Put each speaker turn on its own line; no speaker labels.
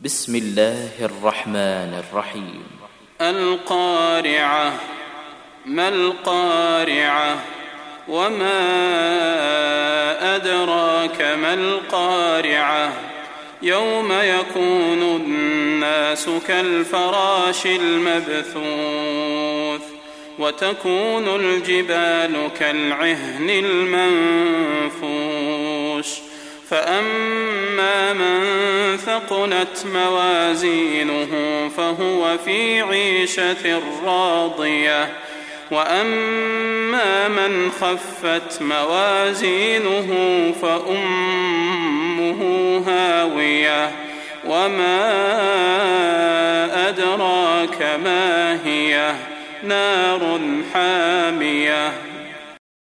بسم الله الرحمن الرحيم.
القارعة. ما القارعة؟ وما أدراك ما القارعة؟ يوم يكون الناس كالفراش المبثوث وتكون الجبال كالعهن المنفوش فأما من ثقلت موازينه فهو في عيشة راضية وأما من خفت موازينه فأمه هاوية وما أدراك ما هي نار حامية